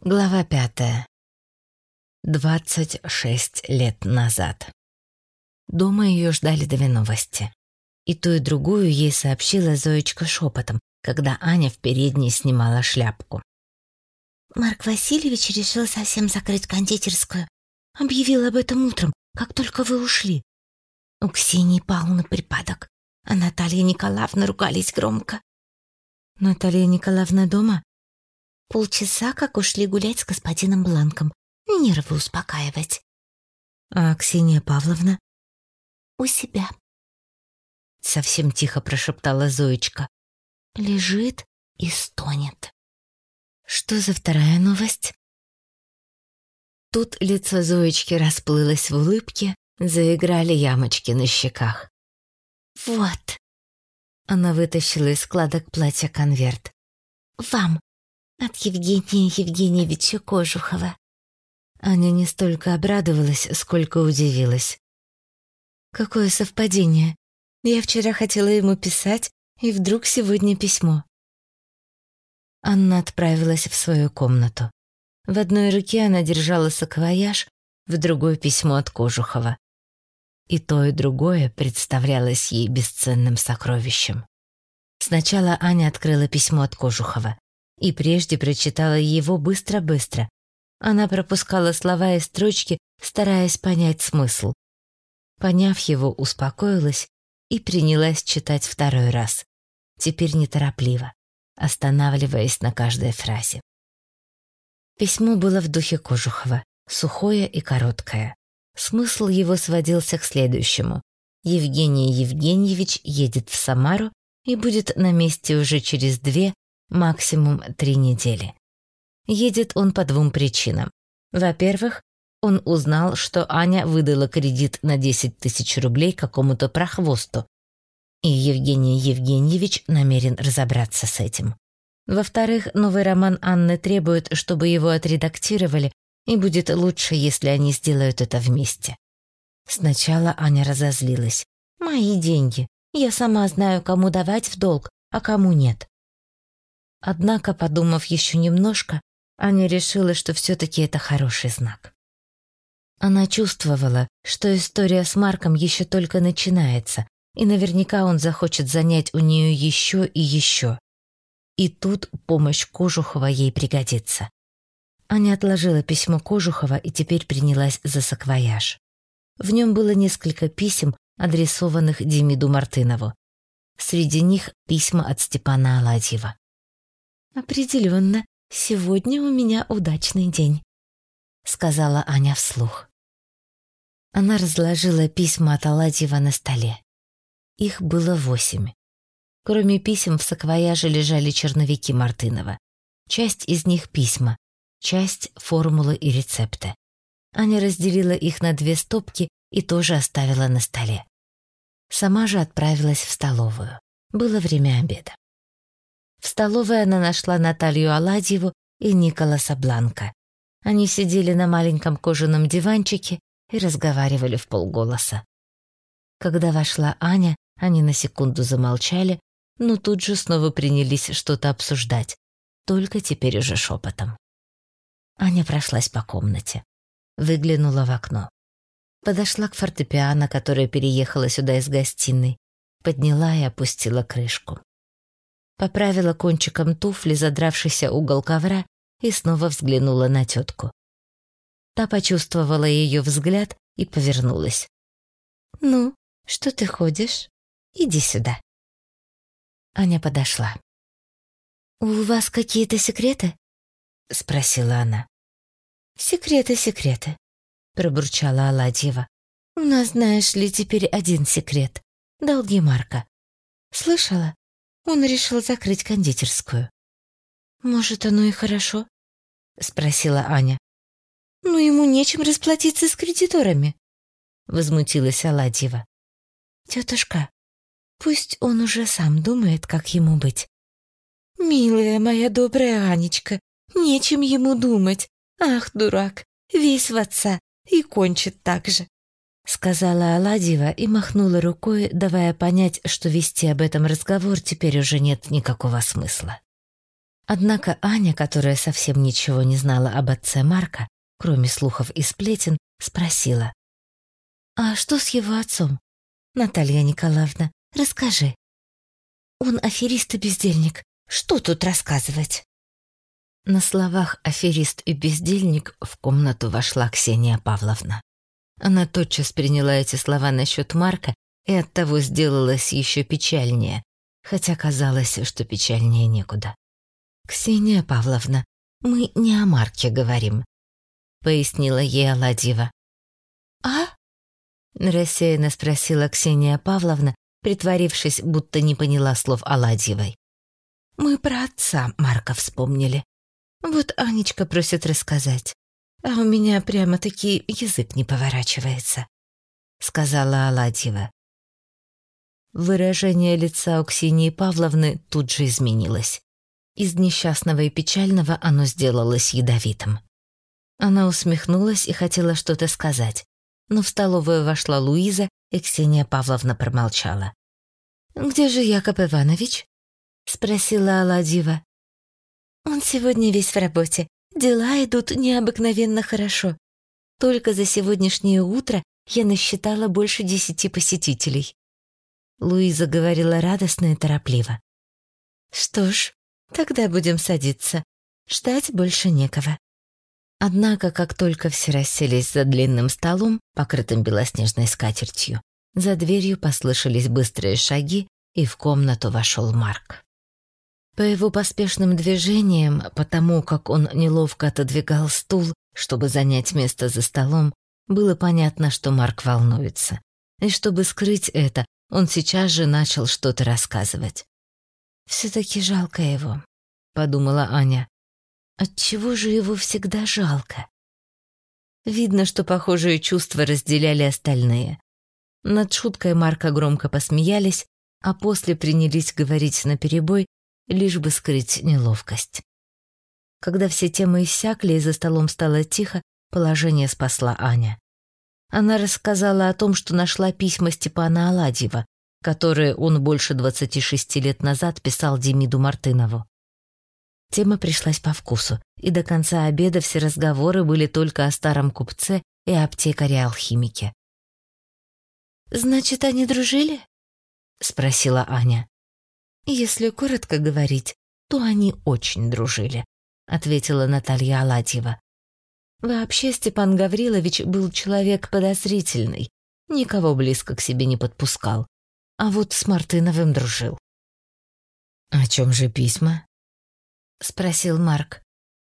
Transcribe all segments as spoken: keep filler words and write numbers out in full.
Глава пятая. Двадцать шесть лет назад. Дома ее ждали две новости. И ту, и другую ей сообщила Зоечка шепотом, когда Аня в передней снимала шляпку. Марк Васильевич решил совсем закрыть кондитерскую. Объявил об этом утром, как только вы ушли. У Ксении Павловны припадок, а Наталья Николаевна ругались громко. Наталья Николаевна дома? Полчаса, как ушли гулять с господином Бланком. Нервы успокаивать. А Ксения Павловна? У себя. Совсем тихо прошептала Зоечка. Лежит и стонет. Что за вторая новость? Тут лицо Зоечки расплылось в улыбке, заиграли ямочки на щеках. Вот. Она вытащила из складок платья конверт. Вам. От Евгения Евгеньевича Кожухова. Аня не столько обрадовалась, сколько удивилась. Какое совпадение. Я вчера хотела ему писать, и вдруг сегодня письмо. Анна отправилась в свою комнату. В одной руке она держала саквояж, в другой письмо от Кожухова. И то, и другое представлялось ей бесценным сокровищем. Сначала Аня открыла письмо от Кожухова и прежде прочитала его быстро-быстро. Она пропускала слова и строчки, стараясь понять смысл. Поняв его, успокоилась и принялась читать второй раз, теперь неторопливо, останавливаясь на каждой фразе. Письмо было в духе Кожухова, сухое и короткое. Смысл его сводился к следующему. Евгений Евгеньевич едет в Самару и будет на месте уже через две, максимум три недели. Едет он по двум причинам. Во-первых, он узнал, что Аня выдала кредит на десять тысяч рублей какому-то прохвосту, и Евгений Евгеньевич намерен разобраться с этим. Во-вторых, новый роман Анны требует, чтобы его отредактировали, и будет лучше, если они сделают это вместе. Сначала Аня разозлилась. «Мои деньги. Я сама знаю, кому давать в долг, а кому нет». Однако, подумав еще немножко, Аня решила, что все-таки это хороший знак. Она чувствовала, что история с Марком еще только начинается, и наверняка он захочет занять у нее еще и еще. И тут помощь Кожухова ей пригодится. Аня отложила письмо Кожухова и теперь принялась за саквояж. В нем было несколько писем, адресованных Демиду Мартынову. Среди них письма от Степана Аладьева. «Определенно, сегодня у меня удачный день», — сказала Аня вслух. Она разложила письма от Аладьева на столе. Их было восемь. Кроме писем в саквояже лежали черновики Мартынова. Часть из них письма, часть формулы и рецепты. Аня разделила их на две стопки и тоже оставила на столе. Сама же отправилась в столовую. Было время обеда. В столовой она нашла Наталью Аладьеву и Николаса Бланка. Они сидели на маленьком кожаном диванчике и разговаривали вполголоса. Когда вошла Аня, они на секунду замолчали, но тут же снова принялись что-то обсуждать, только теперь уже шепотом. Аня прошлась по комнате, выглянула в окно. Подошла к фортепиано, которое переехало сюда из гостиной, подняла и опустила крышку. Поправила кончиком туфли задравшийся угол ковра и снова взглянула на тетку. Та почувствовала ее взгляд и повернулась. «Ну, что ты ходишь? Иди сюда». Аня подошла. «У вас какие-то секреты?» — спросила она. «Секреты, секреты», — пробурчала Аладьева. «У нас, знаешь ли, теперь один секрет — долги Марка. Слышала? Он решил закрыть кондитерскую». «Может, оно и хорошо?» — спросила Аня. «Ну, ему нечем расплатиться с кредиторами», — возмутилась Аладьева. «Тетушка, пусть он уже сам думает, как ему быть». «Милая моя добрая Анечка, нечем ему думать. Ах, дурак, весь в отца и кончит так же», — сказала Аладьева и махнула рукой, давая понять, что вести об этом разговор теперь уже нет никакого смысла. Однако Аня, которая совсем ничего не знала об отце Марка, кроме слухов и сплетен, спросила: «А что с его отцом? Наталья Николаевна, расскажи». «Он аферист и бездельник. Что тут рассказывать?» На словах «аферист и бездельник» в комнату вошла Ксения Павловна. Она тотчас приняла эти слова насчет Марка и оттого сделалась еще печальнее, хотя казалось, что печальнее некуда. «Ксения Павловна, мы не о Марке говорим», — пояснила ей Аладьева. «А?» — рассеянно спросила Ксения Павловна, притворившись, будто не поняла слов Аладьевой. «Мы про отца Марка вспомнили. Вот Анечка просит рассказать, а у меня прямо-таки язык не поворачивается», — сказала Аладьева. Выражение лица у Ксении Павловны тут же изменилось. Из несчастного и печального оно сделалось ядовитым. Она усмехнулась и хотела что-то сказать, но в столовую вошла Луиза, и Ксения Павловна промолчала. «Где же Яков Иванович?» — спросила Аладьева. «Он сегодня весь в работе. Дела идут необыкновенно хорошо. Только за сегодняшнее утро я насчитала больше десяти посетителей». Луиза говорила радостно и торопливо. «Что ж, тогда будем садиться. Ждать больше некого». Однако, как только все расселись за длинным столом, покрытым белоснежной скатертью, за дверью послышались быстрые шаги, и в комнату вошел Марк. По его поспешным движениям, потому как он неловко отодвигал стул, чтобы занять место за столом, было понятно, что Марк волнуется. И чтобы скрыть это, он сейчас же начал что-то рассказывать. «Все-таки жалко его», — подумала Аня. «Отчего же его всегда жалко?» Видно, что похожие чувства разделяли остальные. Над шуткой Марка громко посмеялись, а после принялись говорить наперебой, лишь бы скрыть неловкость. Когда все темы иссякли и за столом стало тихо, положение спасла Аня. Она рассказала о том, что нашла письма Степана Аладьева, которые он больше двадцати шести лет назад писал Демиду Мартынову. Тема пришлась по вкусу, и до конца обеда все разговоры были только о старом купце и аптекаре-алхимике. «Значит, они дружили?» — спросила Аня. «Если коротко говорить, то они очень дружили», — ответила Наталья Аладьева. «Вообще Степан Гаврилович был человек подозрительный, никого близко к себе не подпускал, а вот с Мартыновым дружил». «О чем же письма?» — спросил Марк.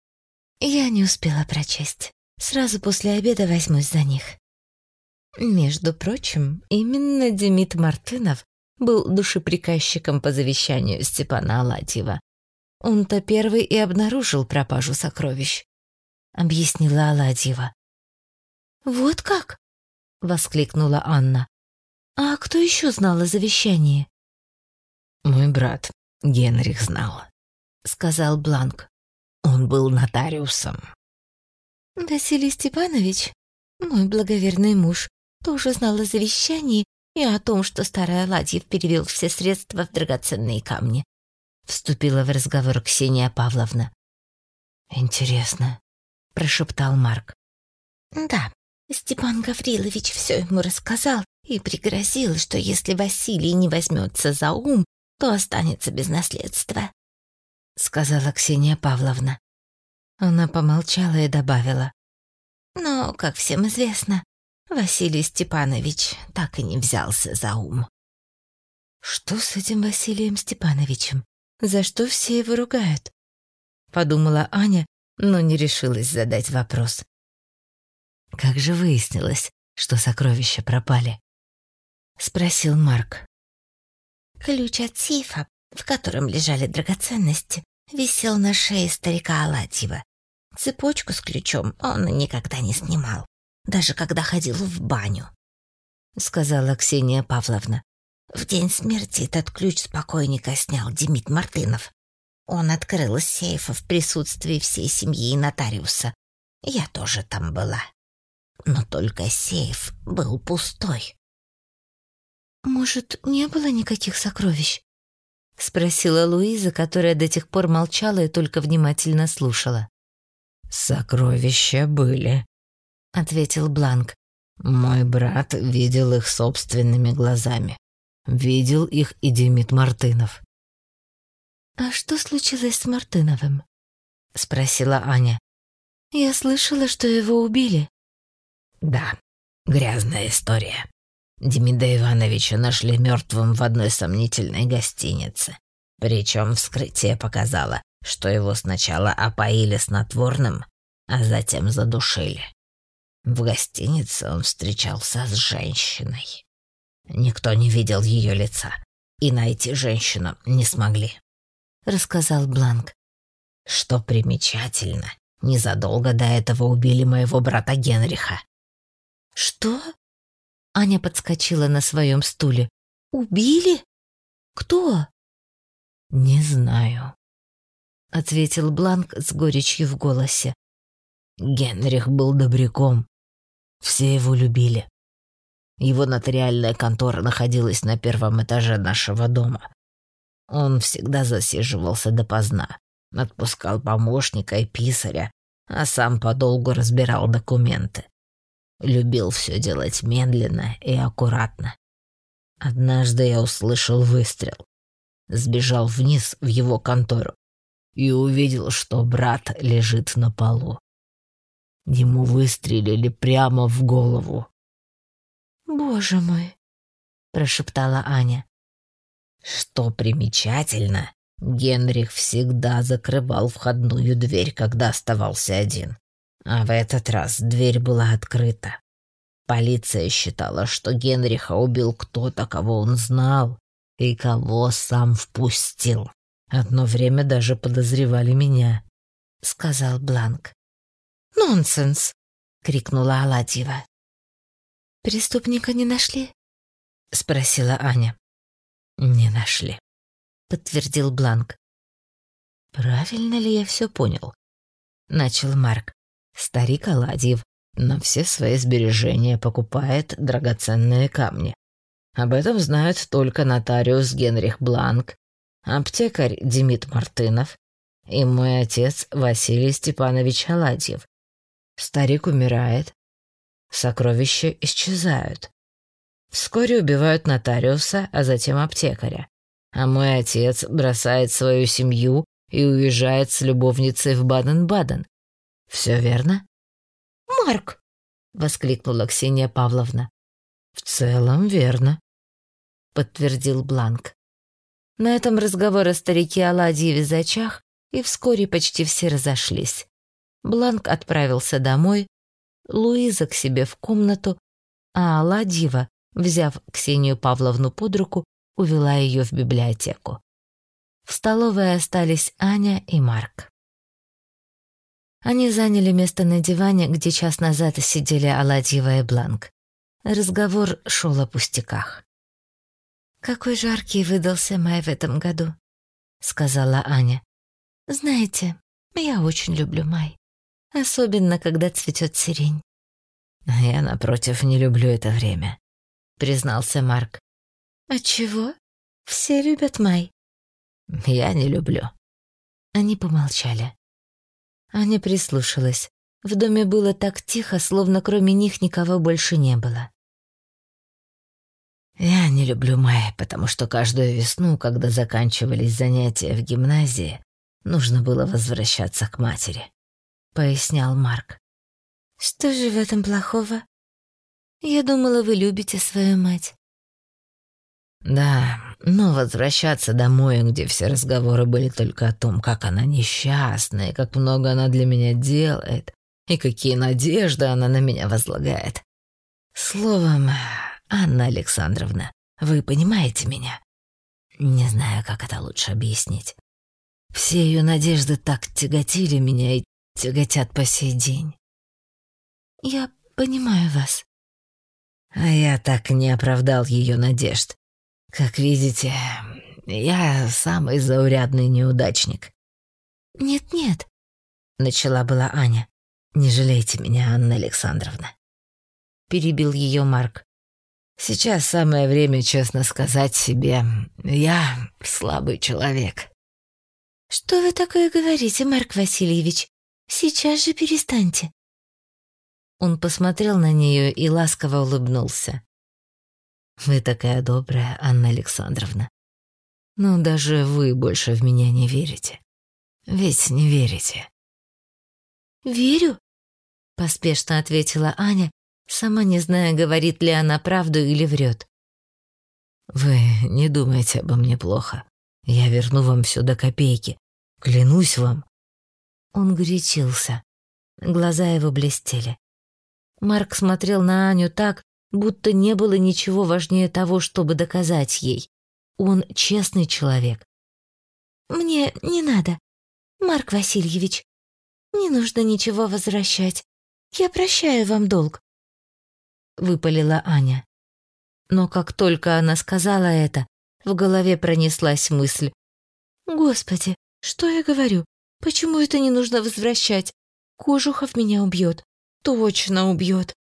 «Я не успела прочесть. Сразу после обеда возьмусь за них». Между прочим, именно Демид Мартынов был душеприказчиком по завещанию Степана Аладьева. Он-то первый и обнаружил пропажу сокровищ, — объяснила Аладьева. «Вот как?» — воскликнула Анна. «А кто еще знал о завещании?» «Мой брат Генрих знал», — сказал Бланк. «Он был нотариусом». «Василий Степанович, мой благоверный муж, тоже знал о завещании и о том, что старый Аладьев перевел все средства в драгоценные камни», — вступила в разговор Ксения Павловна. «Интересно», — прошептал Марк. «Да, Степан Гаврилович все ему рассказал и пригрозил, что если Василий не возьмется за ум, то останется без наследства», — сказала Ксения Павловна. Она помолчала и добавила. «Но, как всем известно, Василий Степанович так и не взялся за ум». «Что с этим Василием Степановичем? За что все его ругают?» — подумала Аня, но не решилась задать вопрос. «Как же выяснилось, что сокровища пропали?» — спросил Марк. «Ключ от сейфа, в котором лежали драгоценности, висел на шее старика Аладьева. Цепочку с ключом он никогда не снимал, даже когда ходил в баню», — сказала Ксения Павловна. «В день смерти этот ключ с покойника снял Демид Мартынов. Он открыл сейф в присутствии всей семьи и нотариуса. Я тоже там была. Но только сейф был пустой». «Может, не было никаких сокровищ?» — спросила Луиза, которая до тех пор молчала и только внимательно слушала. «Сокровища были», — ответил Бланк. «Мой брат видел их собственными глазами. Видел их и Демид Мартынов». «А что случилось с Мартыновым?» — спросила Аня. «Я слышала, что его убили». «Да, грязная история. Демида Ивановича нашли мертвым в одной сомнительной гостинице. Причем вскрытие показало, что его сначала опоили снотворным, а затем задушили. В гостинице он встречался с женщиной. Никто не видел ее лица, и найти женщину не смогли», — рассказал Бланк. «Что примечательно, незадолго до этого убили моего брата Генриха». «Что?» Аня подскочила на своем стуле. «Убили? Кто?» «Не знаю», — ответил Бланк с горечью в голосе. «Генрих был добряком. Все его любили. Его нотариальная контора находилась на первом этаже нашего дома. Он всегда засиживался допоздна, отпускал помощника и писаря, а сам подолгу разбирал документы. Любил все делать медленно и аккуратно. Однажды я услышал выстрел, сбежал вниз в его контору и увидел, что брат лежит на полу. Ему выстрелили прямо в голову». «Боже мой!» — прошептала Аня. «Что примечательно, Генрих всегда закрывал входную дверь, когда оставался один. А в этот раз дверь была открыта. Полиция считала, что Генриха убил кто-то, кого он знал, и кого сам впустил. Одно время даже подозревали меня», — сказал Бланк. «Нонсенс!» — крикнула Аладьева. «Преступника не нашли?» — спросила Аня. «Не нашли», — подтвердил Бланк. «Правильно ли я все понял?» — начал Марк. «Старик Аладьев на все свои сбережения покупает драгоценные камни. Об этом знают только нотариус Генрих Бланк, аптекарь Демид Мартынов и мой отец Василий Степанович Аладьев. Старик умирает, сокровища исчезают. Вскоре убивают нотариуса, а затем аптекаря. А мой отец бросает свою семью и уезжает с любовницей в Баден-Баден. Все верно?» «Марк!» — воскликнула Ксения Павловна. «В целом верно», — подтвердил Бланк. На этом разговор о старике Аладьеве зачах, и вскоре почти все разошлись. Бланк отправился домой, Луиза к себе в комнату, а Аладьева, взяв Ксению Павловну под руку, увела ее в библиотеку. В столовой остались Аня и Марк. Они заняли место на диване, где час назад сидели Аладьева и Бланк. Разговор шел о пустяках. «Какой жаркий выдался май в этом году», — сказала Аня. «Знаете, я очень люблю май, особенно когда цветет сирень». «Я, напротив, не люблю это время», — признался Марк. «Отчего? Все любят май». «Я не люблю». Они помолчали. Аня прислушалась. В доме было так тихо, словно кроме них никого больше не было. «Я не люблю май, потому что каждую весну, когда заканчивались занятия в гимназии, нужно было возвращаться к матери», — пояснял Марк. «Что же в этом плохого? Я думала, вы любите свою мать». «Да, но возвращаться домой, где все разговоры были только о том, как она несчастна, и как много она для меня делает, и какие надежды она на меня возлагает. Словом, Анна Александровна, вы понимаете меня? Не знаю, как это лучше объяснить. Все ее надежды так тяготили меня и тяготят по сей день». «Я понимаю вас». А я так и не оправдал ее надежд. Как видите, я самый заурядный неудачник. «Нет-нет», — начала была Аня. «Не жалейте меня, Анна Александровна», — перебил ее Марк. Сейчас самое время честно сказать себе, я слабый человек». «Что вы такое говорите, Марк Васильевич? Сейчас же перестаньте». Он посмотрел на нее и ласково улыбнулся. «Вы такая добрая, Анна Александровна. Но даже вы больше в меня не верите. Ведь не верите». «Верю», — поспешно ответила Аня, сама не зная, говорит ли она правду или врет. «Вы не думайте обо мне плохо. Я верну вам все до копейки. Клянусь вам». Он горячился. Глаза его блестели. Марк смотрел на Аню так, будто не было ничего важнее того, чтобы доказать ей. Он честный человек. «Мне не надо, Марк Васильевич. Не нужно ничего возвращать. Я прощаю вам долг», — выпалила Аня. Но как только она сказала это, в голове пронеслась мысль: «Господи, что я говорю? Почему это не нужно возвращать? Кожухов меня убьет. Точно убьет».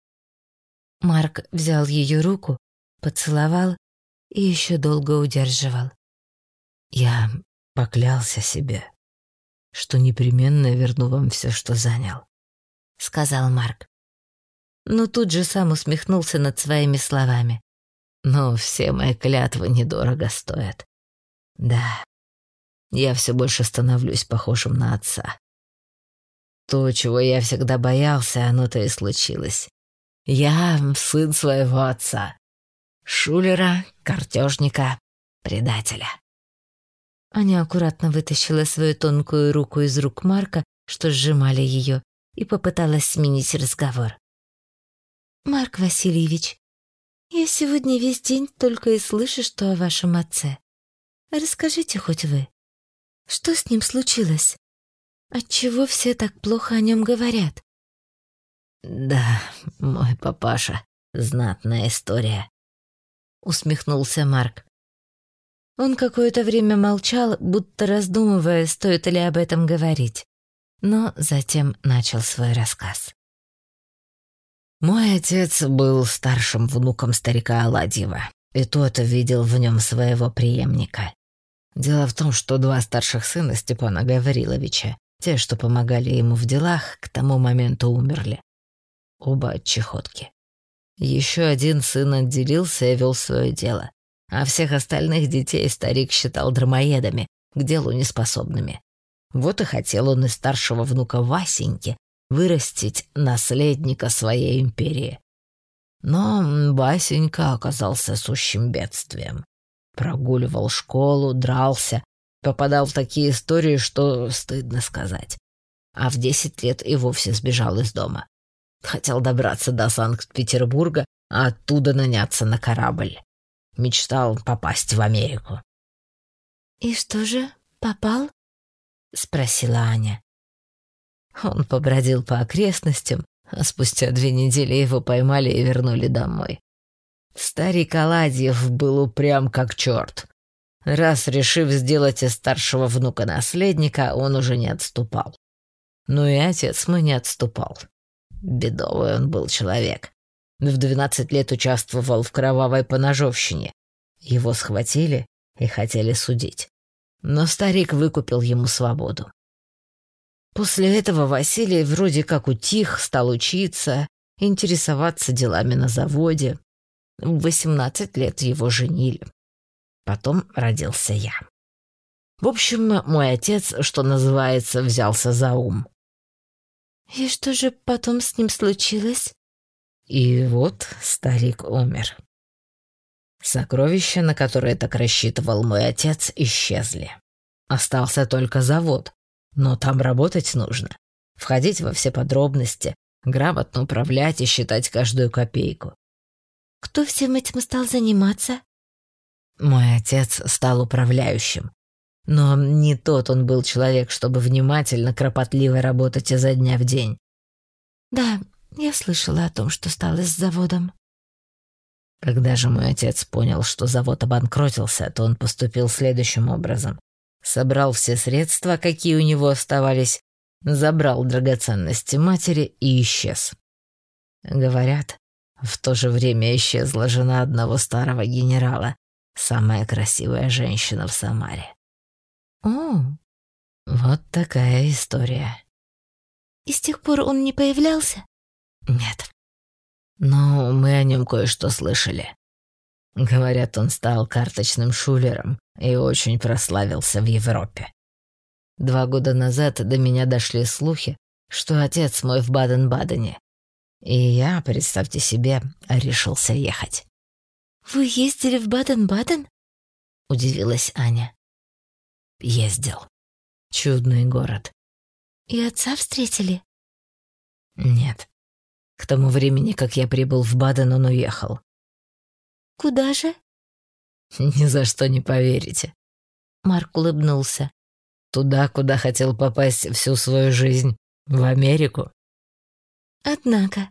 Марк взял ее руку, поцеловал и еще долго удерживал. «Я поклялся себе, что непременно верну вам все, что занял», — сказал Марк. Но тут же сам усмехнулся над своими словами. «Но все мои клятвы недорого стоят. Да, я все больше становлюсь похожим на отца. То, чего я всегда боялся, оно-то и случилось. Я сын своего отца. Шулера, картежника, предателя». Аня аккуратно вытащила свою тонкую руку из рук Марка, что сжимали ее, и попыталась сменить разговор. «Марк Васильевич, я сегодня весь день только и слышу, что о вашем отце. Расскажите хоть вы, что с ним случилось? Отчего все так плохо о нем говорят?» «Да, мой папаша, знатная история», — усмехнулся Марк. Он какое-то время молчал, будто раздумывая, стоит ли об этом говорить, но затем начал свой рассказ. «Мой отец был старшим внуком старика Аладьева, и тот видел в нем своего преемника. Дело в том, что два старших сына Степана Гавриловича, те, что помогали ему в делах, к тому моменту умерли. Оба от чехотки. Еще один сын отделился и вел свое дело, а всех остальных детей старик считал дармоедами, к делу неспособными. Вот и хотел он из старшего внука Васеньки вырастить наследника своей империи. Но Васенька оказался сущим бедствием. Прогуливал школу, дрался, попадал в такие истории, что стыдно сказать. А в десять лет и вовсе сбежал из дома. Хотел добраться до Санкт-Петербурга, а оттуда наняться на корабль. Мечтал попасть в Америку. «И что же, попал?» — спросила Аня. Он побродил по окрестностям, а спустя две недели его поймали и вернули домой. Старик Аладьев был упрям как черт. Раз решив сделать из старшего внука наследника, он уже не отступал. Ну и отец мой не отступал. Бедовый он был человек. В двенадцать лет участвовал в кровавой поножовщине. Его схватили и хотели судить. Но старик выкупил ему свободу. После этого Василий вроде как утих, стал учиться, интересоваться делами на заводе. В восемнадцать лет его женили. Потом родился я. В общем, мой отец, что называется, взялся за ум. «И что же потом с ним случилось?» И вот старик умер. Сокровища, на которые так рассчитывал мой отец, исчезли. Остался только завод, но там работать нужно. Входить во все подробности, грамотно управлять и считать каждую копейку. «Кто всем этим стал заниматься?» Мой отец стал управляющим. Но не тот он был человек, чтобы внимательно, кропотливо работать изо дня в день. «Да, я слышала о том, что стало с заводом». Когда же мой отец понял, что завод обанкротился, то он поступил следующим образом. Собрал все средства, какие у него оставались, забрал драгоценности матери и исчез. Говорят, В то же время исчезла жена одного старого генерала, самая красивая женщина в Самаре. О, Вот такая история. и с тех пор он не появлялся? Нет. Но мы о нем кое-что слышали. Говорят, он стал карточным шулером и очень прославился в Европе. Два года назад до меня дошли слухи, что отец мой в Баден-Бадене. И я, представьте себе, решился ехать. Вы ездили в Баден-Баден? Удивилась Аня. Ездил. Чудный город. И отца встретили? Нет. К тому времени, как я прибыл в Баден, он уехал. Куда же? Ни за что не поверите. Марк улыбнулся. Туда, куда хотел попасть всю свою жизнь. В Америку. Однако.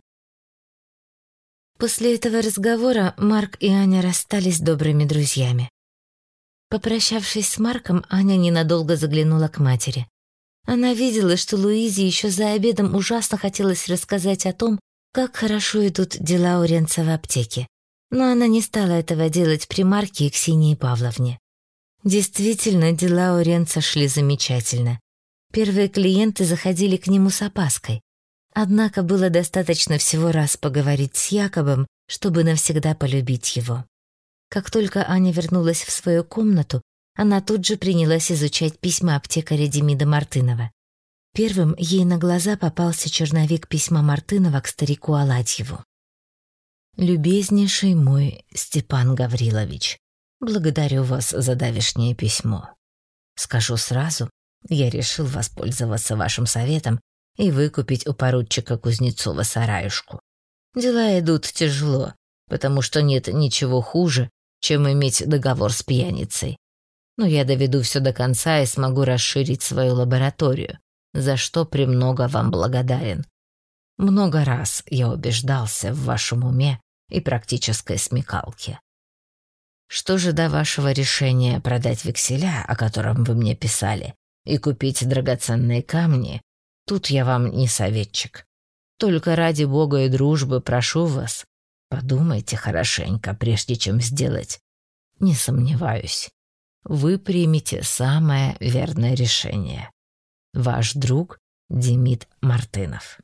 После этого разговора Марк и Аня расстались добрыми друзьями. Попрощавшись с Марком, Аня ненадолго заглянула к матери. Она видела, что Луизе еще за обедом ужасно хотелось рассказать о том, как хорошо идут дела у Ренца в аптеке. Но она не стала этого делать при Марке и Ксении Павловне. Действительно, дела у Ренца шли замечательно. Первые клиенты заходили к нему с опаской. Однако было достаточно всего раз поговорить с Якобом, чтобы навсегда полюбить его. Как только Аня вернулась в свою комнату, она тут же принялась изучать письма аптекаря Демида Мартынова. Первым ей на глаза попался черновик письма Мартынова к старику Аладьеву. «Любезнейший мой Степан Гаврилович, благодарю вас за давешнее письмо. Скажу сразу, я решил воспользоваться вашим советом и выкупить у поручика Кузнецова сараюшку. Дела идут тяжело, потому что нет ничего хуже, чем иметь договор с пьяницей. Но я доведу все до конца и смогу расширить свою лабораторию, за что премного вам благодарен. Много раз я убеждался в вашем уме и практической смекалке. Что же до вашего решения продать векселя, о котором вы мне писали, и купить драгоценные камни, тут я вам не советчик. Только ради Бога и дружбы прошу вас, подумайте хорошенько, прежде чем сделать. Не сомневаюсь, вы примете самое верное решение. Ваш друг Демид Мартынов».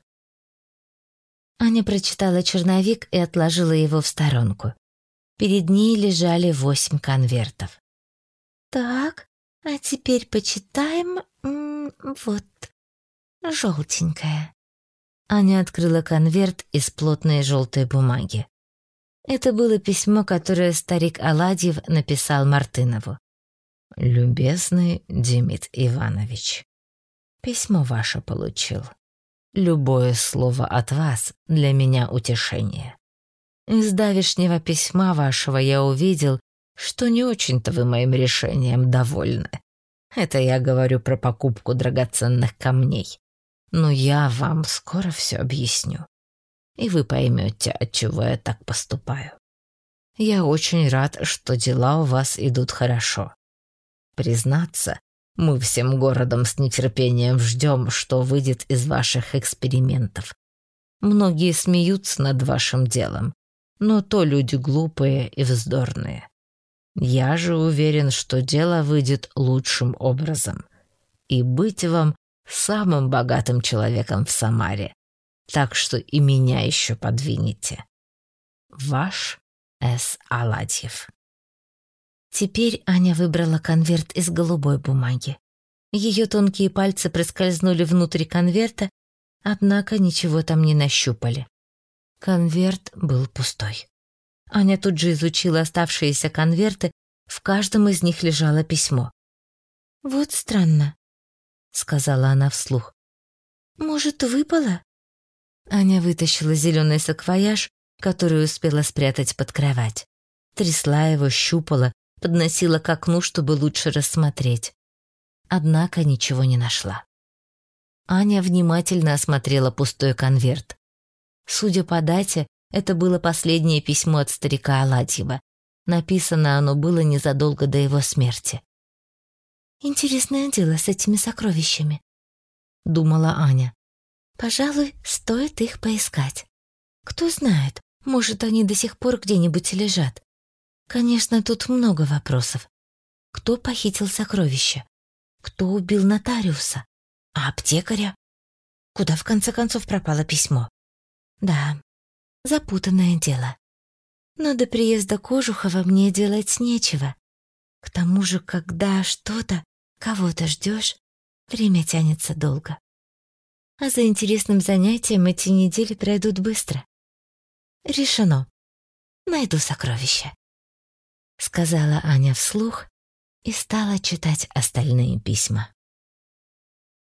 Аня прочитала черновик и отложила его в сторонку. Перед ней лежали восемь конвертов. «Так, а теперь почитаем... М -м, вот, желтенькая». Аня открыла конверт из плотной желтой бумаги. Это было письмо, которое старик Аладьев написал Мартынову. «Любезный Демид Иванович, письмо ваше получил. Любое слово от вас для меня утешение. Из давешнего письма вашего я увидел, что не очень-то вы моим решением довольны. Это я говорю про покупку драгоценных камней. Но я вам скоро все объясню, и вы поймете, отчего я так поступаю. Я очень рад, что дела у вас идут хорошо. Признаться, мы всем городом с нетерпением ждем, что выйдет из ваших экспериментов. Многие смеются над вашим делом, но то люди глупые и вздорные. Я же уверен, что дело выйдет лучшим образом. И быть вам самым богатым человеком в Самаре. Так что и меня еще подвинете. Ваш С. Аладьев». Теперь Аня выбрала конверт из голубой бумаги. Ее тонкие пальцы проскользнули внутрь конверта, однако ничего там не нащупали. Конверт был пустой. Аня тут же изучила оставшиеся конверты, в каждом из них лежало письмо. «Вот странно», — сказала она вслух. «Может, выпало?» Аня вытащила зеленый саквояж, который успела спрятать под кровать. Трясла его, щупала, подносила к окну, чтобы лучше рассмотреть. Однако ничего не нашла. Аня внимательно осмотрела пустой конверт. Судя по дате, это было последнее письмо от старика Аладьева. Написано оно было незадолго до его смерти. «Интересное дело с этими сокровищами», — думала Аня. «Пожалуй, стоит их поискать. Кто знает, Может, они до сих пор где-нибудь лежат. Конечно, тут много вопросов. Кто похитил сокровища? Кто убил нотариуса? А аптекаря? Куда в конце концов пропало письмо? Да, запутанное дело. Но до приезда Кожухова мне делать нечего. К тому же, когда что-то, кого-то ждешь, время тянется долго. А за интересным занятием эти недели пройдут быстро. Решено. Найду сокровища, сказала Аня вслух и стала читать остальные письма.